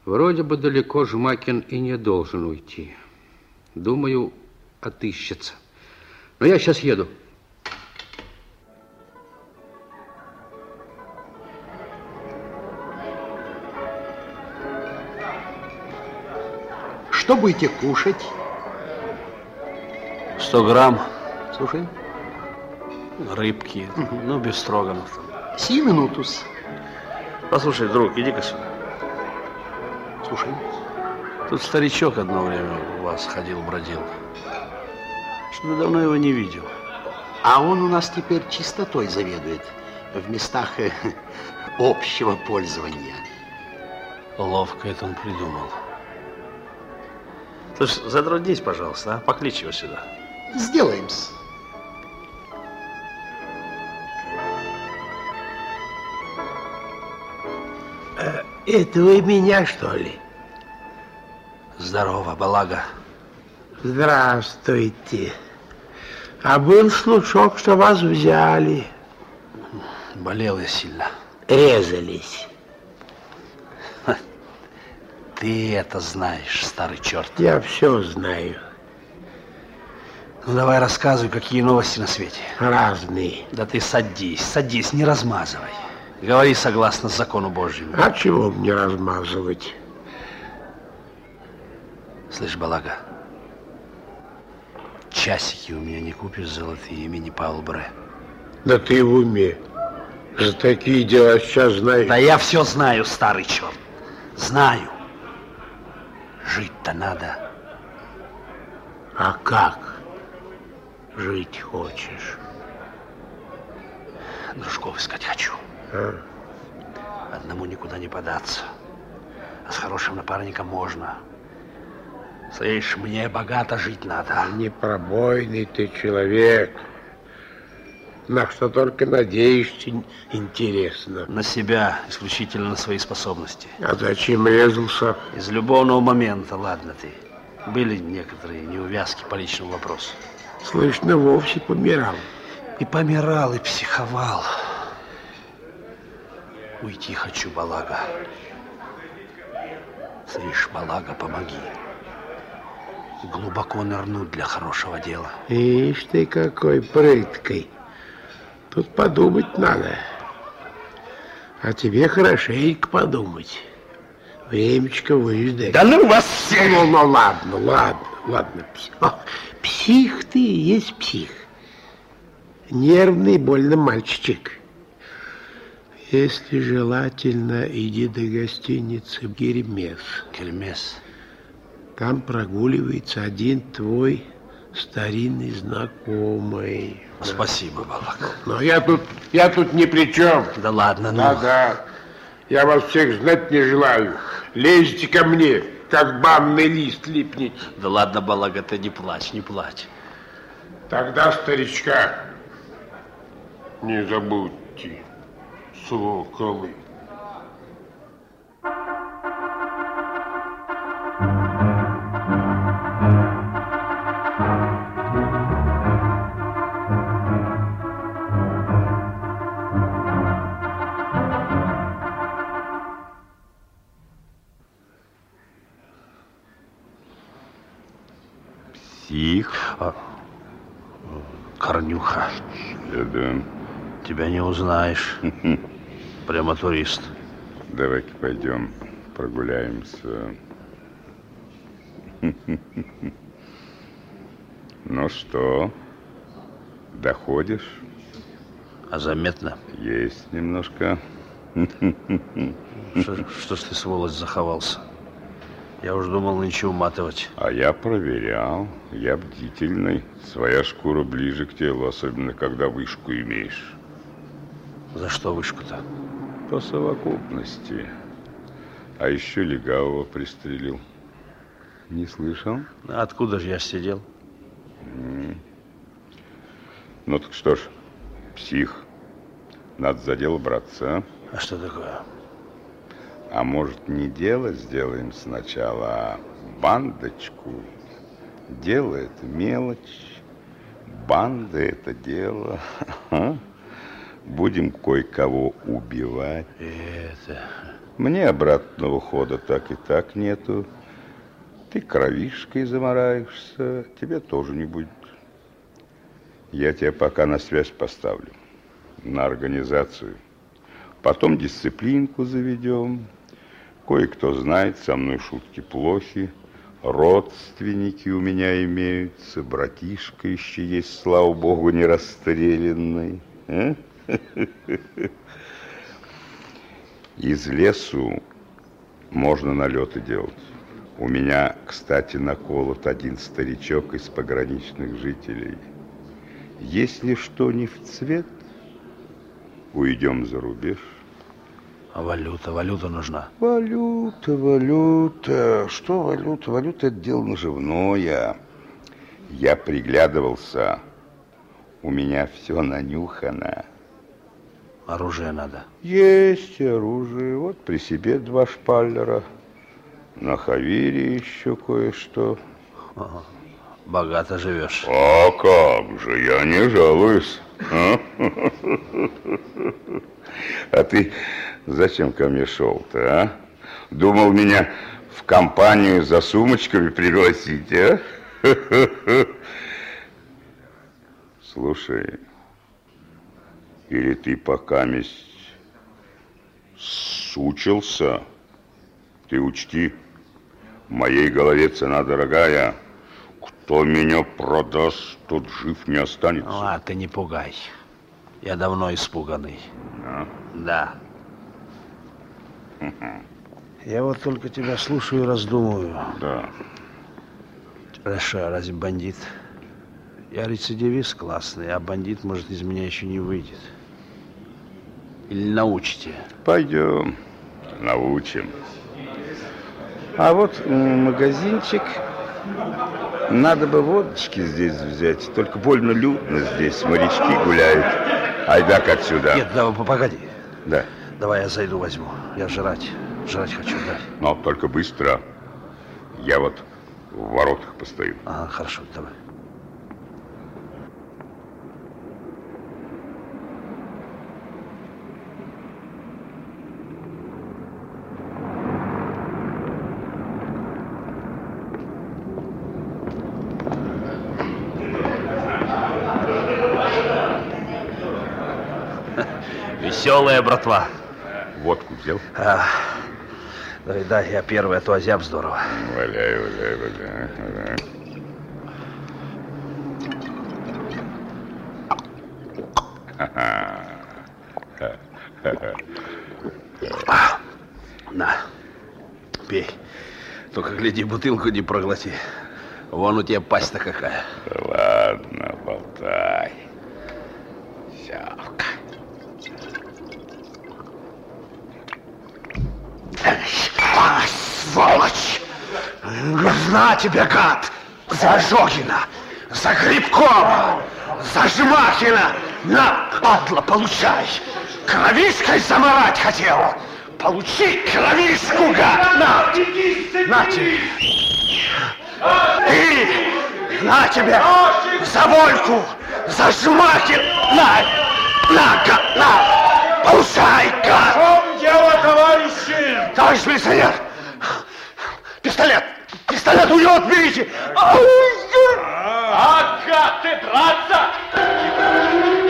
Вроде бы далеко Жмакин и не должен уйти. Думаю, отыщется. Но я сейчас еду. Что будете кушать? 100 грамм. Слушай. Рыбки, ну, без строганов. Сию минутус. Послушай, друг, иди-ка сюда. Слушай. Тут старичок одно время у вас ходил-бродил. Что-то давно его не видел. А он у нас теперь чистотой заведует в местах общего пользования. Ловко это он придумал. Слушай, затруднись, пожалуйста, а? Покличь его сюда. Сделаем-с. Это вы меня, что ли? Здорово, Балага. Здравствуйте. А был случок, что вас взяли. Болел я сильно. Резались. Ты это знаешь, старый черт. Я все знаю. Ну, давай рассказывай, какие новости на свете. Разные. Да ты садись, не размазывай. Говори согласно закону Божьему. А чего мне размазывать? Слышь, Балага, часики у меня не купишь золотые имени Павла Бре. Да ты в уме. За такие дела сейчас знаешь. Да я все знаю, старый черт. Знаю. Жить-то надо. А как жить хочешь? Дружков искать хочу. А? Одному никуда не податься. А с хорошим напарником можно. Слышь, мне богато жить надо. Непробойный ты человек. На что только надеешься, интересно. На себя, исключительно на свои способности. А зачем резался? Из любовного момента, ладно ты. Были некоторые неувязки по личному вопросу. Слышно, вовсе помирал. И помирал, и психовал. Уйти хочу, Балага. Слышь, Балага, помоги. Глубоко нырнуть для хорошего дела. Ишь ты какой прыткой. Тут подумать надо. А тебе хорошенько подумать. Времечко выждать. Да ну вас всех! Ну ладно. Псих ты и есть псих. Нервный больно мальчик. Если желательно, иди до гостиницы Гермес. Гермес. Там прогуливается один твой старинный знакомый. Спасибо, Балага. Но я тут ни при чем. Да ладно, ну. Да. Я вас всех знать не желаю. Лезьте ко мне, как банный лист липнете. Да ладно, Балага, ты не плачь, не плачь. Тогда старичка не забудьте, соколы. Псих. Корнюха. Да. Тебя не узнаешь. Прямо турист. Давай-ка пойдем прогуляемся. Ну что, доходишь? А заметно? Есть немножко. Что ж ты, сволочь, заховался? Я уж думал нынче уматывать. А я проверял, я бдительный. Своя шкура ближе к телу, особенно когда вышку имеешь. За что вышку-то? По совокупности. А еще легавого пристрелил. Не слышал? Откуда же я сидел? Ну так что ж, псих. Надо за дело браться, а? А что такое? А может, не дело сделаем сначала, а бандочку? Дело — это мелочь, банда — это дело. Будем кое-кого убивать. Это... Мне обратного хода так и так нету. Ты кровишкой замораешься, тебе тоже не будет. Я тебя пока на связь поставлю, на организацию. Потом дисциплинку заведем. Кое-кто знает, со мной шутки плохи. Родственники у меня имеются, братишка еще есть, слава богу, не расстрелянный. Из лесу можно налеты делать. У меня, кстати, наколот один старичок из пограничных жителей. Если что не в цвет, уйдем за рубеж. А валюта нужна. Валюта. Что валюта? Валюта – это дело наживное. Я приглядывался. У меня все нанюхано. Оружие надо. Есть оружие. Вот при себе 2 шпаллера. На Хавере еще кое-что. Ага. Богато живешь. А как же, я не жалуюсь. А ты зачем ко мне шел-то, а? Думал меня в компанию за сумочками пригласить, а? Слушай, или ты покаместь сучился? Ты учти, в моей голове цена дорогая. Кто меня продаст, тот жив не останется. Ну, а ты не пугай. Я давно испуганный. А? Да. Я вот только тебя слушаю и раздумываю. Да. Хорошо, разве бандит? Я рецидивист классный, а бандит, может, из меня еще не выйдет. Или научите? Пойдем, научим. А вот магазинчик. Надо бы водочки здесь взять. Только больно людно здесь. Морячки гуляют. Айда-ка отсюда. Нет, давай, погоди. Да. Давай я зайду возьму. Я жрать хочу, да. Но только быстро. Я вот в воротах постою. Ага, хорошо, давай. Веселая братва. Водку взял? Да, я первый, а то озяб здорово. Валяй. На, пей. Только гляди, бутылку не проглоти. Вон у тебя пасть-то какая. Да ладно, болтай. Сявка. Сволочь! Нужна тебе, гад! За Жогина, за Грибкова, за Жмахина! На, падла, получай! Кровишкой заморать хотел! Получи кровишку, гад! На тебе! И на тебе! За Вольку! За Жмахина! На! Получай, гад! В чем дело, товарищи? Товарищ милиционер! Пистолет! Пистолет у него отберите! А как ты, братца?